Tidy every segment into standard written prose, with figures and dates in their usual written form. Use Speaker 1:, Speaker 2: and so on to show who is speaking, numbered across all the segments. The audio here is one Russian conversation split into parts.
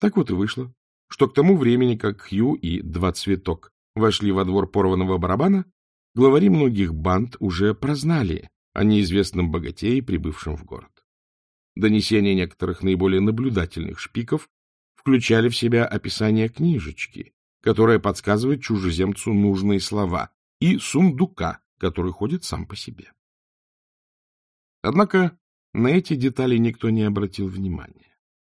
Speaker 1: Так вот и вышло, что к тому времени, как Хью и Два Цветок вошли во двор порванного барабана, главари многих банд уже прознали о неизвестном богатее, прибывшем в город. Донесения некоторых наиболее наблюдательных шпиков включали в себя описание книжечки, которая подсказывает чужеземцу нужные слова, и сундука, который ходит сам по себе. Однако на эти детали никто не обратил внимания.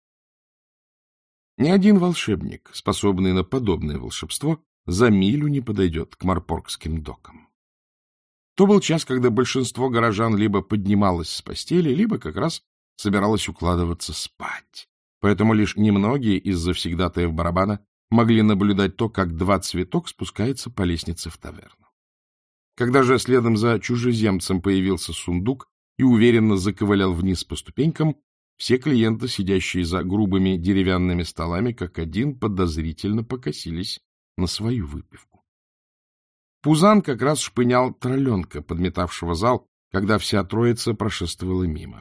Speaker 1: Ни один волшебник, способный на подобное волшебство, за милю не подойдет к Марпоргским докам. То был час, когда большинство горожан либо поднималось с постели, либо как раз собиралось укладываться спать. Поэтому лишь немногие из завсегдатаев барабана могли наблюдать то, как Два Цветок спускается по лестнице в таверну. Когда же следом за чужеземцем появился сундук и уверенно заковылял вниз по ступенькам, все клиенты, сидящие за грубыми деревянными столами, как один подозрительно покосились на свою выпивку. Пузан как раз шпынял тролленка, подметавшего зал, когда вся троица прошествовала мимо.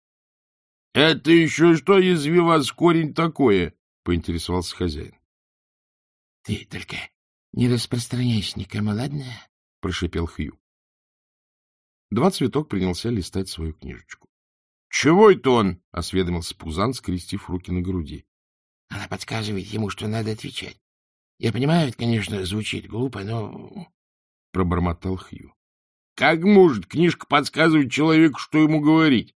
Speaker 1: — Это еще что, язви вас, корень такое? — поинтересовался хозяин.
Speaker 2: — Ты только не распространяйся никому, ладно? — прошипел Хью.
Speaker 1: Два Цветок принялся листать свою книжечку.
Speaker 3: — Чего это он?
Speaker 1: — осведомился Пузан, скрестив руки на груди.
Speaker 2: — Она подсказывает ему, что надо отвечать. Я понимаю, это, конечно, звучит глупо, но...
Speaker 1: — пробормотал Хью.
Speaker 3: — Как может книжка подсказывать человеку, что ему говорить?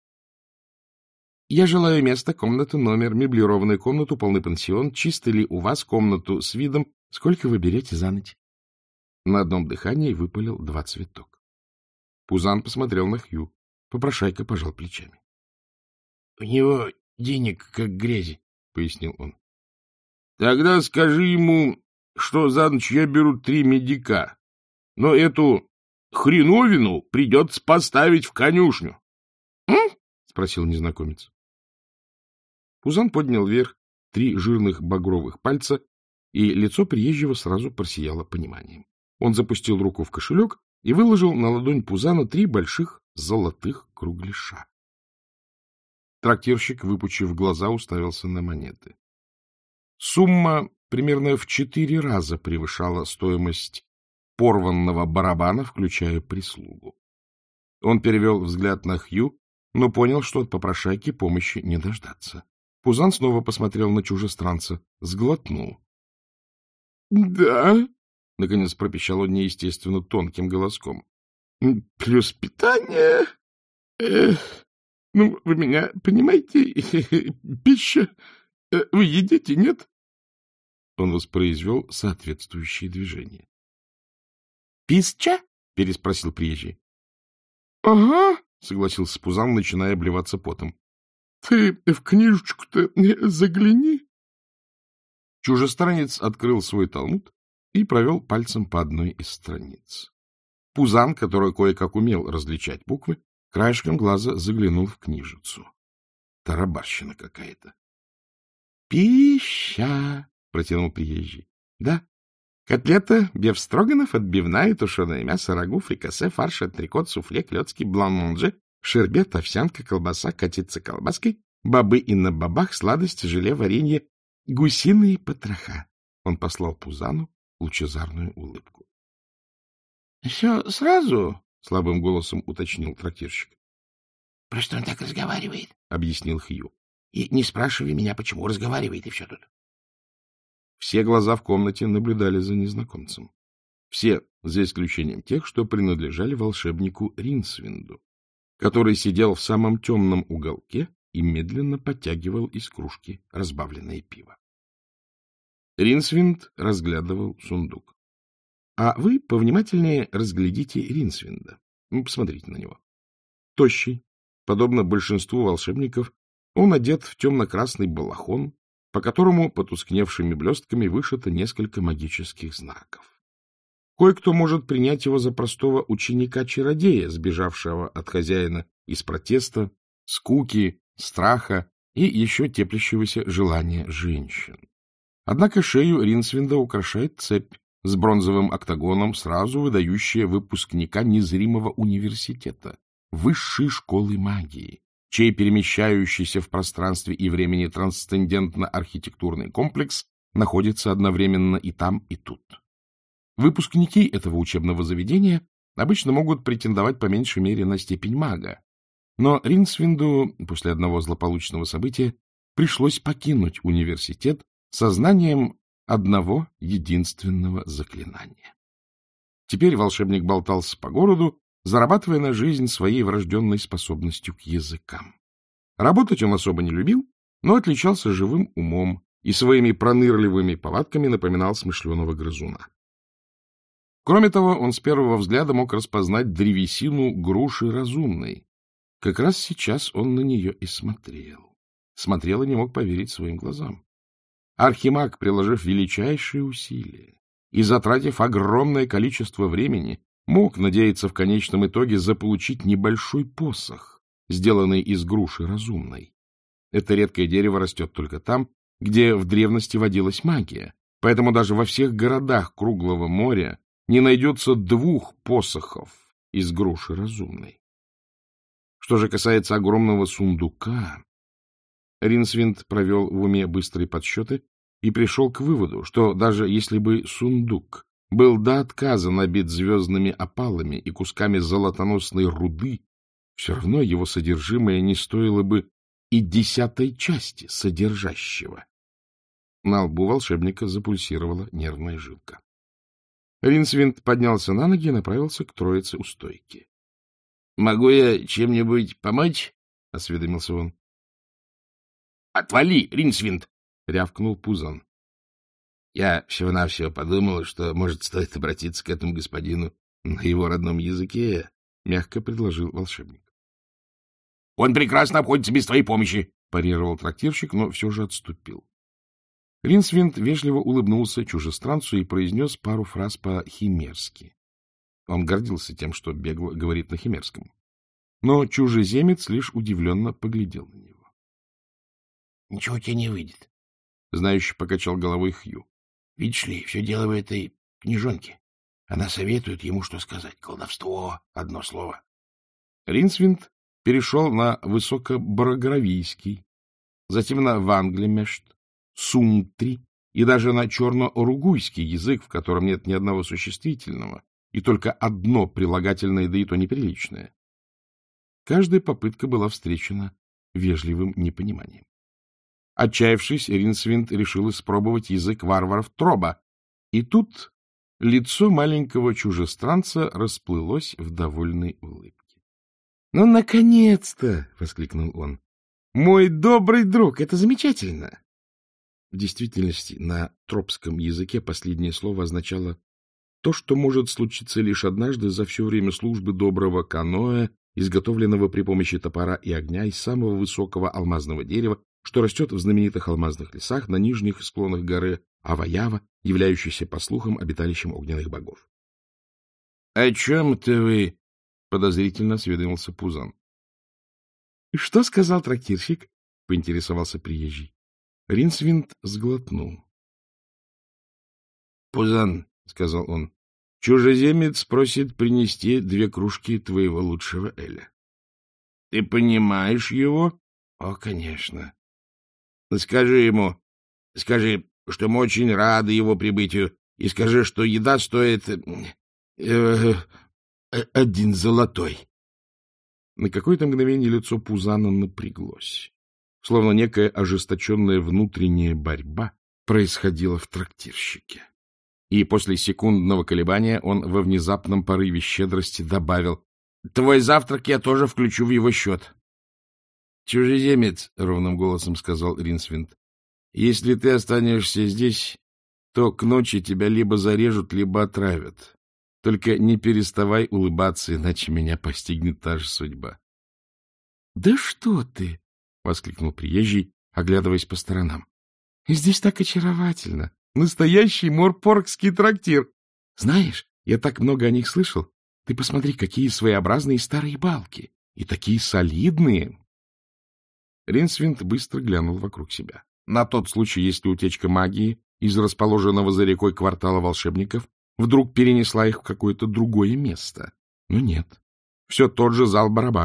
Speaker 1: — Я желаю место, комнату, номер, меблированную комнату, полный пансион. Чисто ли у вас комнату с видом? Сколько вы берете за ночь? На одном дыхании выпалил Два Цветок. Пузан посмотрел на Хью. Попрошайка пожал плечами.
Speaker 2: — У него денег как грязи, — пояснил он.
Speaker 3: — Тогда скажи ему, что за ночь я беру 3 медика, но эту хреновину придется поставить в конюшню.
Speaker 1: — спросил незнакомец. Пузан поднял вверх 3 жирных багровых пальца, и лицо приезжего сразу просияло пониманием. Он запустил руку в кошелек и выложил на ладонь Пузана 3 больших золотых кругляша. Трактирщик, выпучив глаза, уставился на монеты. Сумма примерно в 4 раза превышала стоимость порванного барабана, включая прислугу. Он перевел взгляд на Хью, но понял, что от попрошайки помощи не дождаться. Пузан снова посмотрел на чужестранца, сглотнул. — Да, — наконец пропищал он неестественно тонким голоском. — Плюс питание. Ну, вы меня понимаете? Пища. Вы едите, нет? Он воспроизвел соответствующие движения. — Писча? — переспросил приезжий. — Ага, — согласился Пузан, начиная обливаться потом. — Ты в книжечку-то загляни. Чужестранец открыл свой талмуд и провел пальцем по одной из страниц. Пузан, который кое-как умел различать буквы, краешком глаза заглянул в книжицу. Тарабарщина какая-то. — Пища! — протянул приезжий. — Да. Котлета, бефстроганов, отбивная, тушеное мясо, рагу, фрикасе, фарш, антрикот, суфле, клёцки, блан-манже, шербет, овсянка, колбаса, катиться колбаской, бобы и на бобах, сладости, желе, варенье, гусиные потроха. Он послал Пузану лучезарную улыбку. — Все сразу? — слабым голосом уточнил трактирщик.
Speaker 2: — Просто он так разговаривает,
Speaker 1: — объяснил Хью.
Speaker 2: — И не спрашивай меня, почему разговаривает, и все тут.
Speaker 1: Все глаза в комнате наблюдали за незнакомцем. Все, за исключением тех, что принадлежали волшебнику Ринсвинду, который сидел в самом темном уголке и медленно подтягивал из кружки разбавленное пиво. Ринсвинд разглядывал сундук. А вы повнимательнее разглядите Ринсвинда. Посмотрите на него. Тощий, подобно большинству волшебников, он одет в темно-красный балахон, по которому потускневшими блестками вышито несколько магических знаков. Кое-кто может принять его за простого ученика-чародея, сбежавшего от хозяина из протеста, скуки, страха и еще теплящегося желания женщин. Однако шею Ринсвинда украшает цепь с бронзовым октагоном, сразу выдающая выпускника незримого университета, высшей школы магии, чей перемещающийся в пространстве и времени трансцендентно-архитектурный комплекс находится одновременно и там, и тут. Выпускники этого учебного заведения обычно могут претендовать по меньшей мере на степень мага, но Ринсвинду после одного злополучного события пришлось покинуть университет со знанием одного единственного заклинания. Теперь волшебник болтался по городу, зарабатывая на жизнь своей врожденной способностью к языкам. Работать он особо не любил, но отличался живым умом и своими пронырливыми повадками напоминал смышленого грызуна. Кроме того, он с первого взгляда мог распознать древесину груши разумной. Как раз сейчас он на нее и смотрел. Смотрел и не мог поверить своим глазам. Архимаг, приложив величайшие усилия и затратив огромное количество времени, мог надеяться в конечном итоге заполучить небольшой посох, сделанный из груши разумной. Это редкое дерево растет только там, где в древности водилась магия, поэтому даже во всех городах круглого моря не найдется 2 посохов из груши разумной. Что же касается огромного сундука, Ринсвинд провел в уме быстрые подсчеты и пришел к выводу, что даже если бы сундук был до отказа набит звездными опалами и кусками золотоносной руды, все равно его содержимое не стоило бы и 10-й части содержащего. На лбу волшебника запульсировала нервная жилка. Ринсвинд поднялся на ноги и направился к троице у стойки. — Могу я чем-нибудь помочь? — осведомился он. — Отвали, Ринсвинд! — рявкнул Пузан. — Я всего-навсего подумал, что, может, стоит обратиться к этому господину на его родном языке, — мягко предложил волшебник. — Он прекрасно обходится без твоей помощи, — парировал трактирщик, но все же отступил. Ринсвинд вежливо улыбнулся чужестранцу и произнес пару фраз по-химерски. Он гордился тем, что бегло говорит на химерском. Но чужеземец лишь удивленно поглядел на него. — Ничего у тебя не выйдет, — знающий покачал головой Хью. — Видишь ли, все дело в этой книжонке. Она советует ему, что сказать. Колдовство — одно слово. Ринсвинд перешел на высокоборогравийский, затем на ванглемешт, сумтри и даже на черно-оругуйский язык, в котором нет ни одного существительного, и только одно прилагательное, да и то неприличное. Каждая попытка была встречена вежливым непониманием. Отчаявшись, Ринсвинд решил испробовать язык варваров Троба, и тут лицо маленького чужестранца расплылось в довольной улыбке. — Ну, наконец-то! — воскликнул он. — Мой добрый друг, это замечательно! В действительности, на тропском языке последнее слово означало то, что может случиться лишь однажды за все время службы доброго каноэ, изготовленного при помощи топора и огня из самого высокого алмазного дерева, что растет в знаменитых алмазных лесах на нижних склонах горы Аваява, являющейся, по слухам, обиталищем огненных богов. — О чем-то вы? — подозрительно осведомился Пузан. — Что сказал трактирщик? — поинтересовался приезжий. Ринсвинд сглотнул. — Пузан, — сказал он, — чужеземец просит принести 2 кружки твоего лучшего эля. — Ты понимаешь его? — О, конечно. — Скажи ему, что мы очень рады его прибытию, и скажи, что еда стоит 1 золотой. На какое-то мгновение лицо Пузана напряглось, словно некая ожесточенная внутренняя борьба происходила в трактирщике. И после секундного колебания он во внезапном порыве щедрости добавил: — Твой завтрак я тоже включу в его счет. — Чужеземец, — ровным голосом сказал Ринсвинд, — если ты останешься здесь, то к ночи тебя либо зарежут, либо отравят. Только не переставай улыбаться, иначе меня постигнет та же судьба. — Да что ты! — воскликнул приезжий, оглядываясь по сторонам. — Здесь так очаровательно! Настоящий морпоргский трактир! Знаешь, я так много о них слышал. Ты посмотри, какие своеобразные старые балки! И такие солидные! Ринсвинд быстро глянул вокруг себя. На тот случай, если утечка магии из расположенного за рекой квартала волшебников вдруг перенесла их в какое-то другое место. Но нет. Все тот же зал барабана,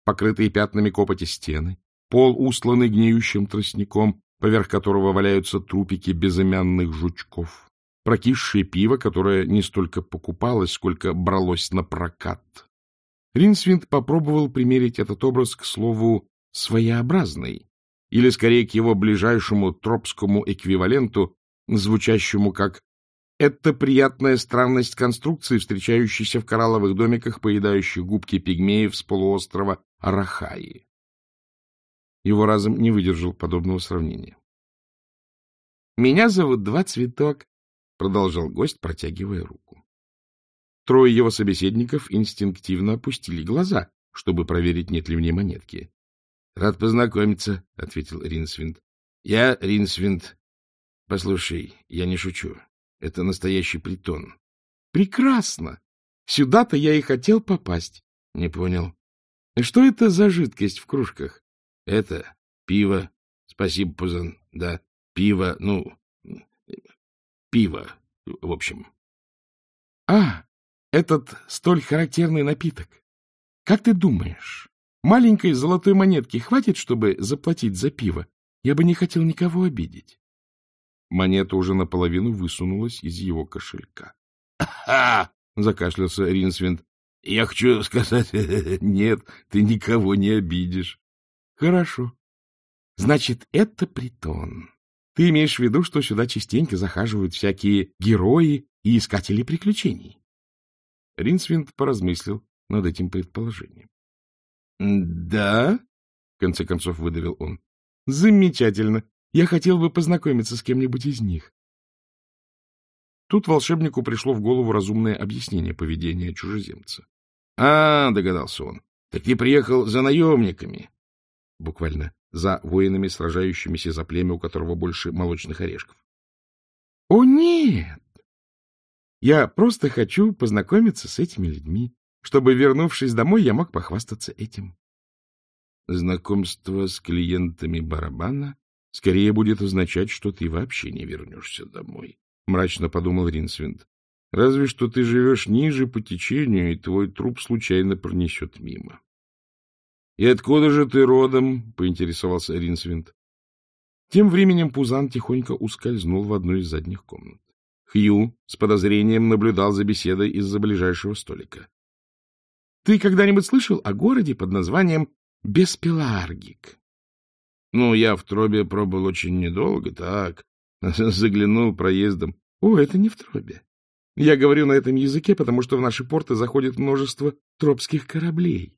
Speaker 1: покрытые пятнами копоти стены, пол, устланный гниющим тростником, поверх которого валяются трупики безымянных жучков, прокисшее пиво, которое не столько покупалось, сколько бралось на прокат. Ринсвинд попробовал примерить этот образ, к слову, своеобразный, или, скорее, к его ближайшему тропскому эквиваленту, звучащему как «это приятная странность конструкции, встречающейся в коралловых домиках, поедающих губки пигмеев с полуострова Арахаи». Его разум не выдержал подобного сравнения. «Меня зовут Два Цветок», — продолжал гость, протягивая руку. Трое его собеседников инстинктивно опустили глаза, чтобы проверить, нет ли в ней монетки. — Рад познакомиться, — ответил Ринсвинд. — Я Ринсвинд. Послушай, я не шучу. Это настоящий притон. — Прекрасно! Сюда-то я и хотел попасть. — Не понял. — Что это за жидкость в кружках? — Это пиво. Спасибо, Пузан. Да, пиво, пиво, в общем. — этот столь характерный напиток. Как ты думаешь, маленькой золотой монетки хватит, чтобы заплатить за пиво? Я бы не хотел никого обидеть. Монета уже наполовину высунулась из его кошелька. — закашлялся Ринсвинд. — Я хочу сказать, нет, ты никого не обидишь. — Хорошо. Значит, это притон. Ты имеешь в виду, что сюда частенько захаживают всякие герои и искатели приключений? Ринсвинд поразмыслил над этим предположением. — Да, — в конце концов выдавил он. — Замечательно. Я хотел бы познакомиться с кем-нибудь из них. Тут волшебнику пришло в голову разумное объяснение поведения чужеземца. — догадался он, — так ты приехал за наемниками. Буквально за воинами, сражающимися за племя, у которого больше молочных орешков. — О, нет! Я просто хочу познакомиться с этими людьми, чтобы, вернувшись домой, я мог похвастаться этим. Знакомство с клиентами барабана скорее будет означать, что ты вообще не вернешься домой, — мрачно подумал Ринсвинд. Разве что ты живешь ниже по течению, и твой труп случайно пронесет мимо. — И откуда же ты родом? — поинтересовался Ринсвинд. Тем временем Пузан тихонько ускользнул в одну из задних комнат. Хью с подозрением наблюдал за беседой из-за ближайшего столика. — Ты когда-нибудь слышал о городе под названием Беспеларгик? — я в Тробе пробыл очень недолго, так. Заглянул проездом. — О, это не в Тробе. Я говорю на этом языке, потому что в наши порты заходит множество тропских кораблей.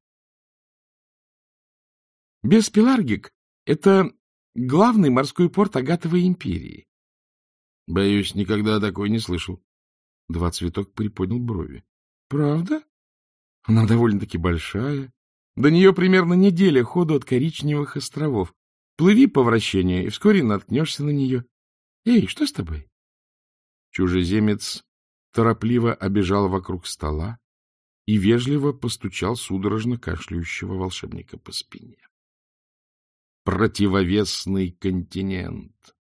Speaker 1: Беспеларгик — это главный морской порт Агатовой империи. — Боюсь, никогда такой не слышал. Два Цветок приподнял брови. — Правда? Она довольно-таки большая. До нее примерно неделя ходу от Коричневых островов. Плыви по вращению, и вскоре наткнешься на нее. Эй, что с тобой? Чужеземец торопливо обежал вокруг стола и вежливо постучал судорожно кашляющего волшебника по спине. Противовесный континент.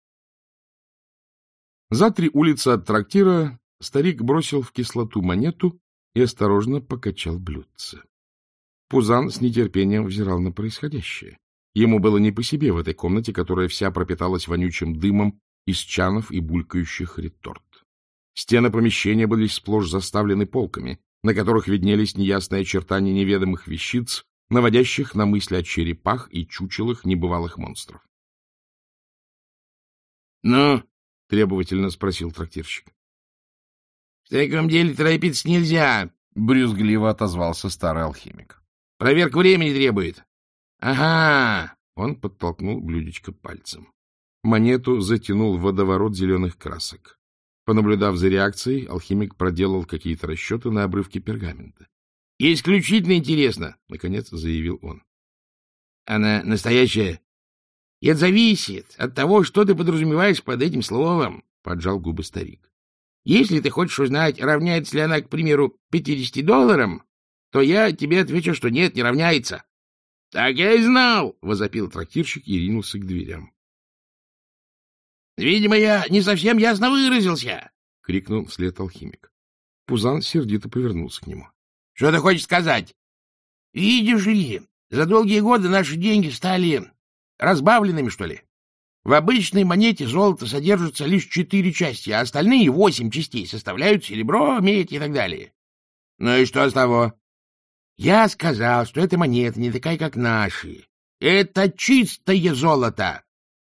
Speaker 1: За 3 улицы от трактира старик бросил в кислоту монету и осторожно покачал блюдце. Пузан с нетерпением взирал на происходящее. Ему было не по себе в этой комнате, которая вся пропиталась вонючим дымом из чанов и булькающих реторт. Стены помещения были сплошь заставлены полками, на которых виднелись неясные очертания неведомых вещиц, наводящих на мысли о черепах и чучелах небывалых монстров. — Ну? — требовательно спросил трактирщик. — В таком деле торопиться нельзя, — брюзгливо отозвался старый алхимик. — Проверка времени требует. — Ага! — он подтолкнул блюдечко пальцем. Монету затянул в водоворот зеленых красок. Понаблюдав за реакцией, алхимик проделал какие-то расчеты на обрывке пергамента. — Исключительно интересно, — наконец заявил он. — Она настоящая? — Это зависит от того, что ты подразумеваешь под этим словом, — поджал губы старик. — Если ты хочешь узнать, равняется ли она, к примеру, $50, то я тебе отвечу, что нет, не равняется. — Так я и знал, — возопил трактирщик и ринулся к дверям. — Видимо, я не совсем ясно выразился, — крикнул вслед алхимик. Пузан сердито повернулся к нему. — Что ты хочешь сказать? — Видишь ли,
Speaker 2: За долгие годы наши деньги стали разбавленными, что ли. В обычной монете золото содержится лишь 4 части, а остальные 8 частей составляют серебро, медь и так далее. Ну и что с того? Я сказал, что эта монета не такая, как наши. Это чистое золото.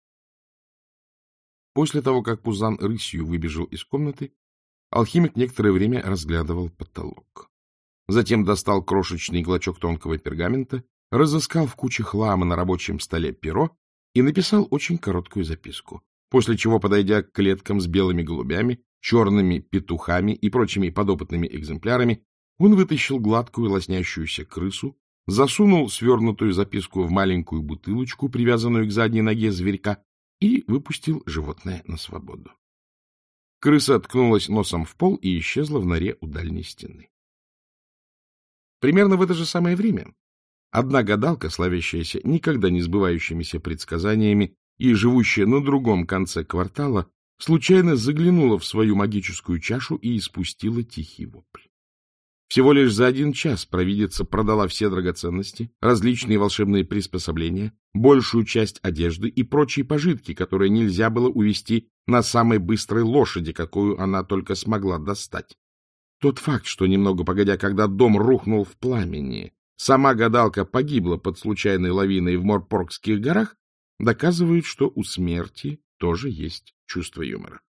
Speaker 1: После того, как Пузан рысью выбежал из комнаты, алхимик некоторое время разглядывал потолок. Затем достал крошечный клочок тонкого пергамента, разыскал в куче хлама на рабочем столе перо и написал очень короткую записку, после чего, подойдя к клеткам с белыми голубями, черными петухами и прочими подопытными экземплярами, он вытащил гладкую лоснящуюся крысу, засунул свернутую записку в маленькую бутылочку, привязанную к задней ноге зверька, и выпустил животное на свободу. Крыса ткнулась носом в пол и исчезла в норе у дальней стены. Примерно в это же самое время одна гадалка, славящаяся никогда не сбывающимися предсказаниями и живущая на другом конце квартала, случайно заглянула в свою магическую чашу и испустила тихий вопль. Всего лишь за 1 час провидица продала все драгоценности, различные волшебные приспособления, большую часть одежды и прочие пожитки, которые нельзя было увезти на самой быстрой лошади, какую она только смогла достать. Тот факт, что немного погодя, когда дом рухнул в пламени, сама гадалка погибла под случайной лавиной в Морпоргских горах, доказывает, что у смерти тоже есть чувство юмора.